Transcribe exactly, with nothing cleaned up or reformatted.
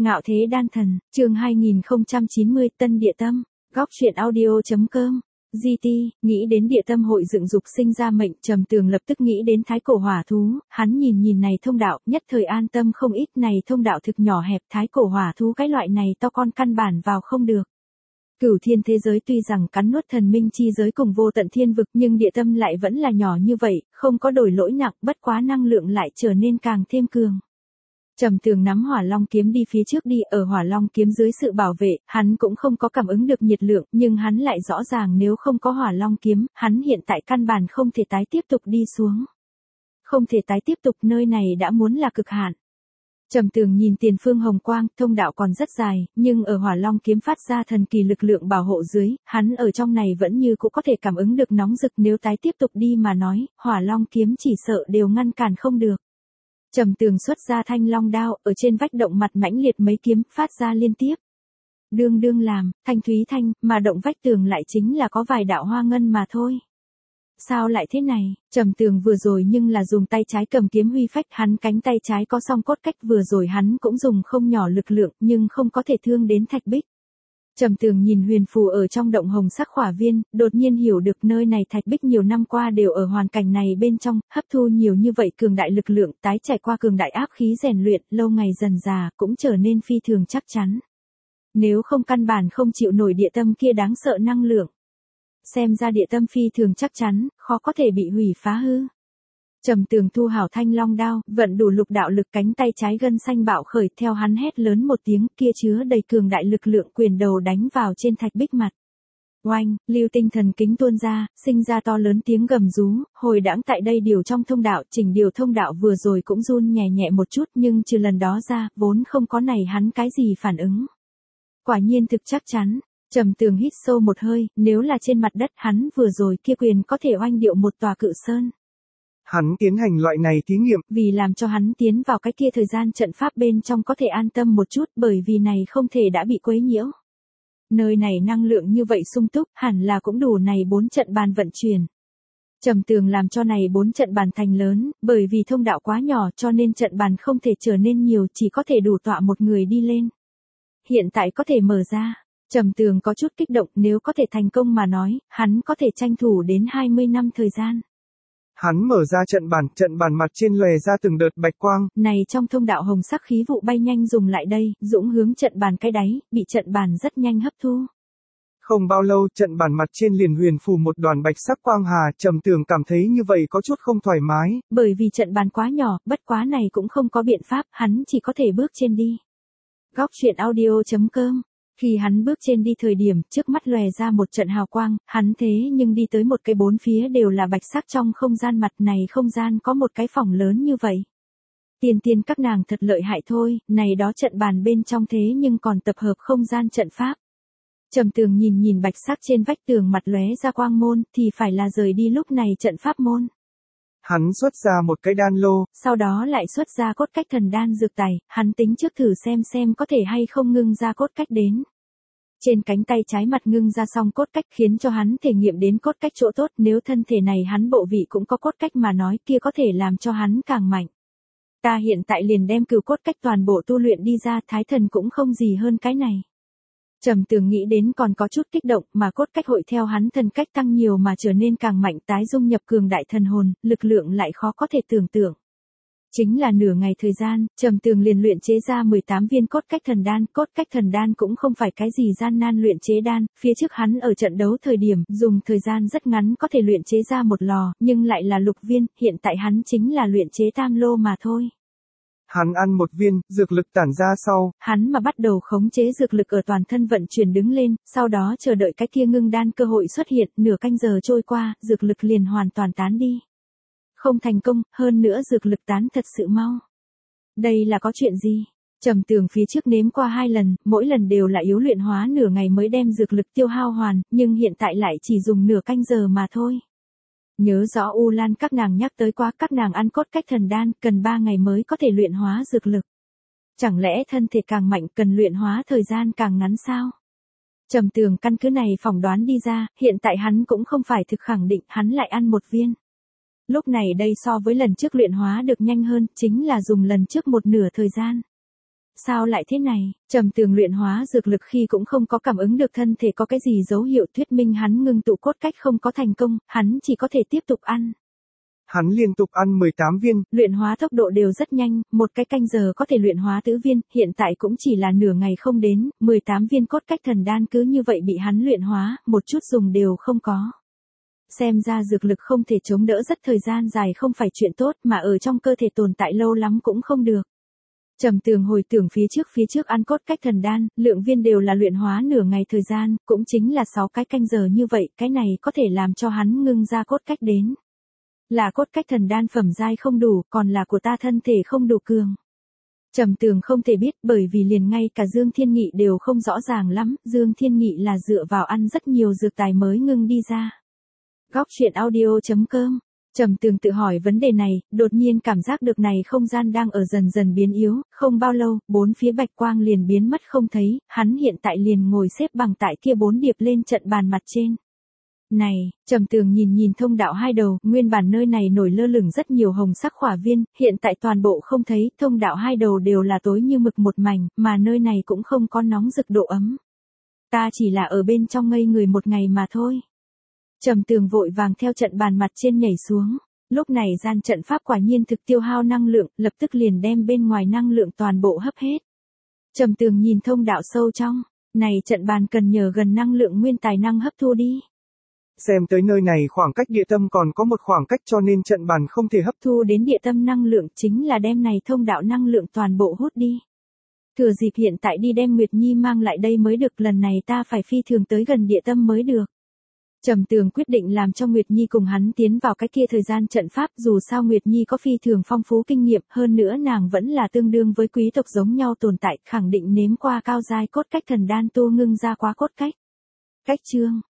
Ngạo thế đan thần, chương hai nghìn không trăm chín mươi, Tân Địa Tâm, góc truyện audio.com. giê tê, nghĩ đến địa tâm hội dựng dục sinh ra mệnh, Trầm Tường lập tức nghĩ đến thái cổ hỏa thú, hắn nhìn nhìn này thông đạo, nhất thời an tâm không ít, này thông đạo thực nhỏ hẹp, thái cổ hỏa thú cái loại này to con căn bản vào không được. Cửu thiên thế giới tuy rằng cắn nuốt thần minh chi giới cùng vô tận thiên vực, nhưng địa tâm lại vẫn là nhỏ như vậy, không có đổi lỗi nặng, bất quá năng lượng lại trở nên càng thêm cường. Trầm Tường nắm hỏa long kiếm đi phía trước đi, ở hỏa long kiếm dưới sự bảo vệ, hắn cũng không có cảm ứng được nhiệt lượng, nhưng hắn lại rõ ràng nếu không có hỏa long kiếm, hắn hiện tại căn bản không thể tái tiếp tục đi xuống. Không thể tái tiếp tục, nơi này đã muốn là cực hạn. Trầm Tường nhìn tiền phương hồng quang, thông đạo còn rất dài, nhưng ở hỏa long kiếm phát ra thần kỳ lực lượng bảo hộ dưới, hắn ở trong này vẫn như cũng có thể cảm ứng được nóng rực, nếu tái tiếp tục đi mà nói, hỏa long kiếm chỉ sợ đều ngăn cản không được. Trầm Tường xuất ra thanh long đao, ở trên vách động mặt mãnh liệt mấy kiếm, phát ra liên tiếp. Đương đương làm, thanh thúy thanh, mà động vách tường lại chính là có vài đạo hoa ngân mà thôi. Sao lại thế này? Trầm Tường vừa rồi nhưng là dùng tay trái cầm kiếm huy phách, hắn cánh tay trái có song cốt cách, vừa rồi hắn cũng dùng không nhỏ lực lượng, nhưng không có thể thương đến thạch bích. Trầm Tường nhìn huyền phù ở trong động hồng sắc khỏa viên, đột nhiên hiểu được nơi này thạch bích nhiều năm qua đều ở hoàn cảnh này bên trong, hấp thu nhiều như vậy cường đại lực lượng, tái trải qua cường đại áp khí rèn luyện, lâu ngày dần già cũng trở nên phi thường chắc chắn. Nếu không căn bản không chịu nổi địa tâm kia đáng sợ năng lượng. Xem ra địa tâm phi thường chắc chắn, khó có thể bị hủy phá hư. Trầm Tường thu hảo thanh long đao, vận đủ lục đạo lực, cánh tay trái gân xanh bạo khởi, theo hắn hét lớn một tiếng, kia chứa đầy cường đại lực lượng quyền đầu đánh vào trên thạch bích mặt. Oanh, lưu tinh thần kính tuôn ra, sinh ra to lớn tiếng gầm rú, hồi đãng tại đây điều trong thông đạo, chỉnh điều thông đạo vừa rồi cũng run nhẹ nhẹ một chút, nhưng trừ lần đó ra, vốn không có này hắn cái gì phản ứng. Quả nhiên thực chắc chắn. Trầm Tường hít sâu một hơi, nếu là trên mặt đất hắn vừa rồi kia quyền có thể oanh điệu một tòa cự sơn. Hắn tiến hành loại này thí nghiệm, vì làm cho hắn tiến vào cái kia thời gian trận pháp bên trong có thể an tâm một chút, bởi vì này không thể đã bị quấy nhiễu. Nơi này năng lượng như vậy sung túc, hẳn là cũng đủ này bốn trận bàn vận chuyển. Trầm Tường làm cho này bốn trận bàn thành lớn, bởi vì thông đạo quá nhỏ cho nên trận bàn không thể trở nên nhiều, chỉ có thể đủ tọa một người đi lên. Hiện tại có thể mở ra. Trầm Tường có chút kích động, nếu có thể thành công mà nói, hắn có thể tranh thủ đến hai mươi năm thời gian. Hắn mở ra trận bàn, trận bàn mặt trên lòe ra từng đợt bạch quang. Này trong thông đạo hồng sắc khí vụ bay nhanh dùng lại đây, dũng hướng trận bàn cái đáy, bị trận bàn rất nhanh hấp thu. Không bao lâu, trận bàn mặt trên liền huyền phù một đoàn bạch sắc quang hà, Trầm Tường cảm thấy như vậy có chút không thoải mái. Bởi vì trận bàn quá nhỏ, bất quá này cũng không có biện pháp, hắn chỉ có thể bước trên đi. Góc truyện audio.com. Khi hắn bước trên đi thời điểm, trước mắt lòe ra một trận hào quang, hắn thế nhưng đi tới một cái bốn phía đều là bạch sắc trong không gian, mặt này không gian có một cái phòng lớn như vậy. Tiên tiên các nàng thật lợi hại thôi, này đó trận bàn bên trong thế nhưng còn tập hợp không gian trận pháp. Trầm Tường nhìn nhìn bạch sắc trên vách tường mặt lóe ra quang môn, thì phải là rời đi lúc này trận pháp môn. Hắn xuất ra một cái đan lô, sau đó lại xuất ra cốt cách thần đan dược tài, hắn tính trước thử xem xem có thể hay không ngưng ra cốt cách đến. Trên cánh tay trái mặt ngưng ra xong cốt cách khiến cho hắn thể nghiệm đến cốt cách chỗ tốt, nếu thân thể này hắn bộ vị cũng có cốt cách mà nói kia có thể làm cho hắn càng mạnh. Ta hiện tại liền đem cửu cốt cách toàn bộ tu luyện đi ra, thái thần cũng không gì hơn cái này. Trầm Tường nghĩ đến còn có chút kích động, mà cốt cách hội theo hắn thần cách tăng nhiều mà trở nên càng mạnh, tái dung nhập cường đại thần hồn, lực lượng lại khó có thể tưởng tượng. Chính là nửa ngày thời gian, Trầm Tường liền luyện chế ra mười tám viên cốt cách thần đan, cốt cách thần đan cũng không phải cái gì gian nan luyện chế đan, phía trước hắn ở trận đấu thời điểm, dùng thời gian rất ngắn có thể luyện chế ra một lò, nhưng lại là lục viên, hiện tại hắn chính là luyện chế tam lô mà thôi. Hắn ăn một viên, dược lực tản ra sau. Hắn mà bắt đầu khống chế dược lực ở toàn thân vận chuyển đứng lên, sau đó chờ đợi cái kia ngưng đan cơ hội xuất hiện, nửa canh giờ trôi qua, dược lực liền hoàn toàn tán đi. Không thành công, hơn nữa dược lực tán thật sự mau. Đây là có chuyện gì? Trầm Tường phía trước nếm qua hai lần, mỗi lần đều là yếu luyện hóa nửa ngày mới đem dược lực tiêu hao hoàn, nhưng hiện tại lại chỉ dùng nửa canh giờ mà thôi. Nhớ rõ U Lan các nàng nhắc tới quá, các nàng ăn cốt cách thần đan, cần ba ngày mới có thể luyện hóa dược lực. Chẳng lẽ thân thể càng mạnh cần luyện hóa thời gian càng ngắn sao? Trầm Tường căn cứ này phỏng đoán đi ra, hiện tại hắn cũng không phải thực khẳng định, hắn lại ăn một viên. Lúc này đây so với lần trước luyện hóa được nhanh hơn, chính là dùng lần trước một nửa thời gian. Sao lại thế này? Trầm Tường luyện hóa dược lực khi cũng không có cảm ứng được thân thể có cái gì dấu hiệu thuyết minh hắn ngưng tụ cốt cách không có thành công, hắn chỉ có thể tiếp tục ăn. Hắn liên tục ăn mười tám viên, luyện hóa tốc độ đều rất nhanh, một cái canh giờ có thể luyện hóa tứ viên, hiện tại cũng chỉ là nửa ngày không đến, mười tám viên cốt cách thần đan cứ như vậy bị hắn luyện hóa, một chút dùng đều không có. Xem ra dược lực không thể chống đỡ rất thời gian dài không phải chuyện tốt, mà ở trong cơ thể tồn tại lâu lắm cũng không được. Trầm Tường hồi tưởng phía trước phía trước ăn cốt cách thần đan, lượng viên đều là luyện hóa nửa ngày thời gian, cũng chính là sáu cái canh giờ như vậy, cái này có thể làm cho hắn ngưng ra cốt cách đến. Là cốt cách thần đan phẩm giai không đủ, còn là của ta thân thể không đủ cường. Trầm Tường không thể biết, bởi vì liền ngay cả Dương Thiên Nghị đều không rõ ràng lắm, Dương Thiên Nghị là dựa vào ăn rất nhiều dược tài mới ngưng đi ra. Góc truyện audio chấm com. Trầm Tường tự hỏi vấn đề này, đột nhiên cảm giác được này không gian đang ở dần dần biến yếu, không bao lâu, bốn phía bạch quang liền biến mất không thấy, hắn hiện tại liền ngồi xếp bằng tại kia bốn điệp lên trận bàn mặt trên. Này, Trầm Tường nhìn nhìn thông đạo hai đầu, nguyên bản nơi này nổi lơ lửng rất nhiều hồng sắc khỏa viên, hiện tại toàn bộ không thấy, thông đạo hai đầu đều là tối như mực một mảnh, mà nơi này cũng không có nóng rực độ ấm. Ta chỉ là ở bên trong ngây người một ngày mà thôi. Trầm Tường vội vàng theo trận bàn mặt trên nhảy xuống, lúc này gian trận pháp quả nhiên thực tiêu hao năng lượng, lập tức liền đem bên ngoài năng lượng toàn bộ hấp hết. Trầm Tường nhìn thông đạo sâu trong, này trận bàn cần nhờ gần năng lượng nguyên tài năng hấp thu đi. Xem tới nơi này khoảng cách địa tâm còn có một khoảng cách cho nên trận bàn không thể hấp thu đến địa tâm năng lượng, chính là đem này thông đạo năng lượng toàn bộ hút đi. Thừa dịp hiện tại đi đem Nguyệt Nhi mang lại đây mới được, lần này ta phải phi thường tới gần địa tâm mới được. Trầm Tường quyết định làm cho Nguyệt Nhi cùng hắn tiến vào cái kia thời gian trận pháp, dù sao Nguyệt Nhi có phi thường phong phú kinh nghiệm, hơn nữa nàng vẫn là tương đương với quý tộc giống nhau tồn tại, khẳng định nếm qua cao giai cốt cách thần đan tu ngưng ra quá cốt cách. Cách chương